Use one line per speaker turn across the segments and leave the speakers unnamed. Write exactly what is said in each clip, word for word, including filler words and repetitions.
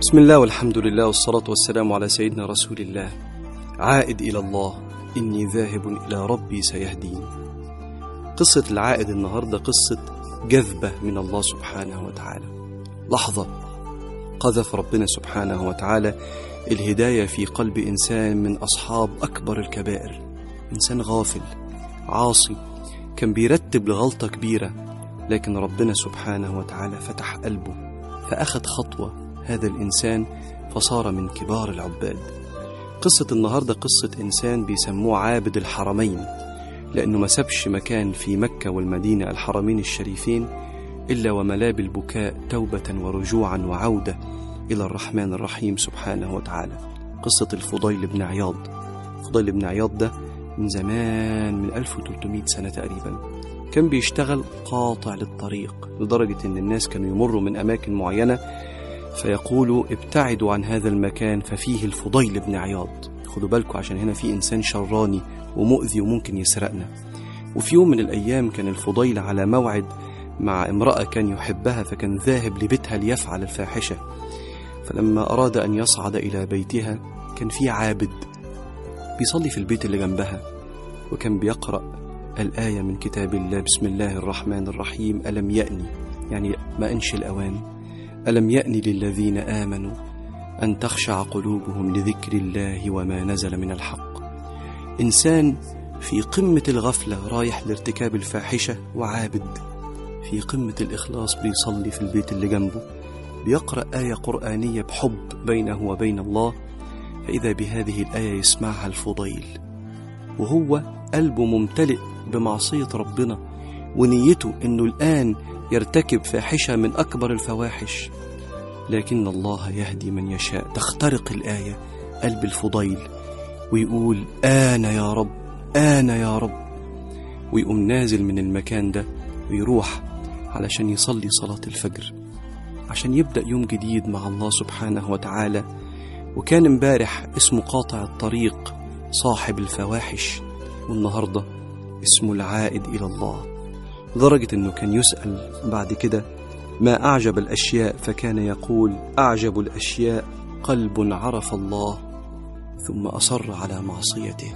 بسم الله والحمد لله والصلاة والسلام على سيدنا رسول الله. عائد إلى الله، إني ذاهب إلى ربي سيهدين. قصة العائد النهاردة قصة جذبة من الله سبحانه وتعالى. لحظة قذف ربنا سبحانه وتعالى الهداية في قلب إنسان من أصحاب أكبر الكبائر، إنسان غافل عاصي كان بيرتب لغلطة كبيرة، لكن ربنا سبحانه وتعالى فتح قلبه فأخذ خطوة هذا الإنسان فصار من كبار العباد. قصة النهاردة قصة إنسان بيسموه عابد الحرمين، لأنه ما سابش مكان في مكة والمدينة الحرمين الشريفين إلا وملاه بالبكاء توبة ورجوعا وعودة إلى الرحمن الرحيم سبحانه وتعالى. قصة الفضيل بن عياض. الفضيل بن عياض ده من زمان، من ألف وثلاثمائة سنة تقريبا، كان بيشتغل قاطع للطريق، لدرجة أن الناس كانوا يمروا من أماكن معينة فيقولوا ابتعدوا عن هذا المكان ففيه الفضيل بن عياض، خدوا بالكم عشان هنا في إنسان شراني ومؤذي وممكن يسرقنا. وفي يوم من الأيام كان الفضيل على موعد مع امرأة كان يحبها، فكان ذاهب لبيتها ليفعل الفاحشة. فلما أراد أن يصعد إلى بيتها كان في عابد بيصلي في البيت اللي جنبها، وكان بيقرأ الآية من كتاب الله: بسم الله الرحمن الرحيم، ألم يأني، يعني ما أنش الأوان، ألم يأني للذين آمنوا أن تخشع قلوبهم لذكر الله وما نزل من الحق. إنسان في قمة الغفلة رايح لارتكاب الفاحشة، وعابد في قمة الإخلاص بيصلي في البيت اللي جنبه، بيقرأ آية قرآنية بحب بينه وبين الله، فإذا بهذه الآية يسمعها الفضيل وهو قلبه ممتلئ بمعصية ربنا ونيته أنه الآن يرتكب فاحشة من أكبر الفواحش، لكن الله يهدي من يشاء. تخترق الآية قلب الفضيل ويقول: آنا يا رب، آنا يا رب، ويقوم نازل من المكان ده ويروح علشان يصلي صلاة الفجر عشان يبدأ يوم جديد مع الله سبحانه وتعالى. وكان امبارح اسمه قاطع الطريق، صاحب الفواحش، والنهاردة اسمه العائد إلى الله، لدرجة أنه كان يسأل بعد كده: ما أعجب الأشياء؟ فكان يقول: أعجب الأشياء قلب عرف الله ثم أصر على معصيته.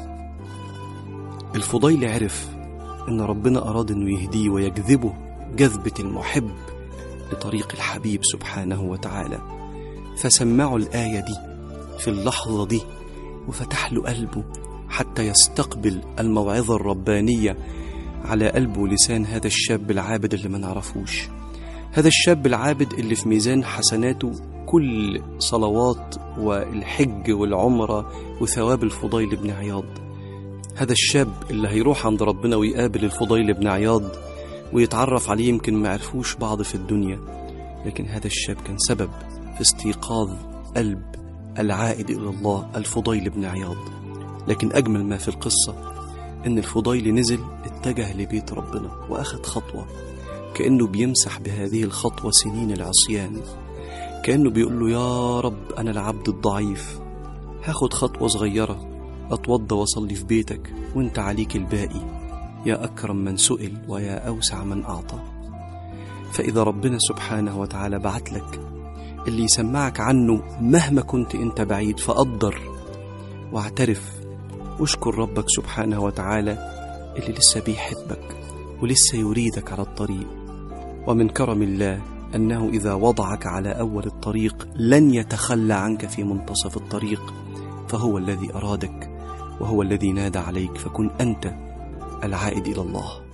الفضيل عرف أن ربنا أراد أنه يهديه ويجذبه جذبة المحب لطريق الحبيب سبحانه وتعالى، فسمعوا الآية دي في اللحظة دي وفتح له قلبه حتى يستقبل الموعظة الربانية على قلبه ولسان هذا الشاب العابد اللي ما نعرفوش. هذا الشاب العابد اللي في ميزان حسناته كل صلوات والحج والعمرة وثواب الفضيل بن عياض. هذا الشاب اللي هيروح عند ربنا ويقابل الفضيل بن عياض ويتعرف عليه، يمكن ما عرفوش بعض في الدنيا، لكن هذا الشاب كان سبب في استيقاظ قلب العائد إلى الله الفضيل بن عياض. لكن أجمل ما في القصة إن الفضيل نزل اتجه لبيت ربنا وأخذ خطوة، كأنه بيمسح بهذه الخطوة سنين العصيان، كأنه بيقول له: يا رب أنا العبد الضعيف، هاخد خطوة صغيرة، أتوضى وصلي في بيتك وانت عليك الباقي، يا أكرم من سئل ويا أوسع من أعطى. فإذا ربنا سبحانه وتعالى بعت لك اللي يسمعك عنه مهما كنت انت بعيد، فقدر واعترف واشكر ربك سبحانه وتعالى اللي لسه بيحبك ولسه يريدك على الطريق. ومن كرم الله أنه إذا وضعك على أول الطريق لن يتخلى عنك في منتصف الطريق، فهو الذي أرادك وهو الذي نادى عليك، فكن أنت العائد إلى الله.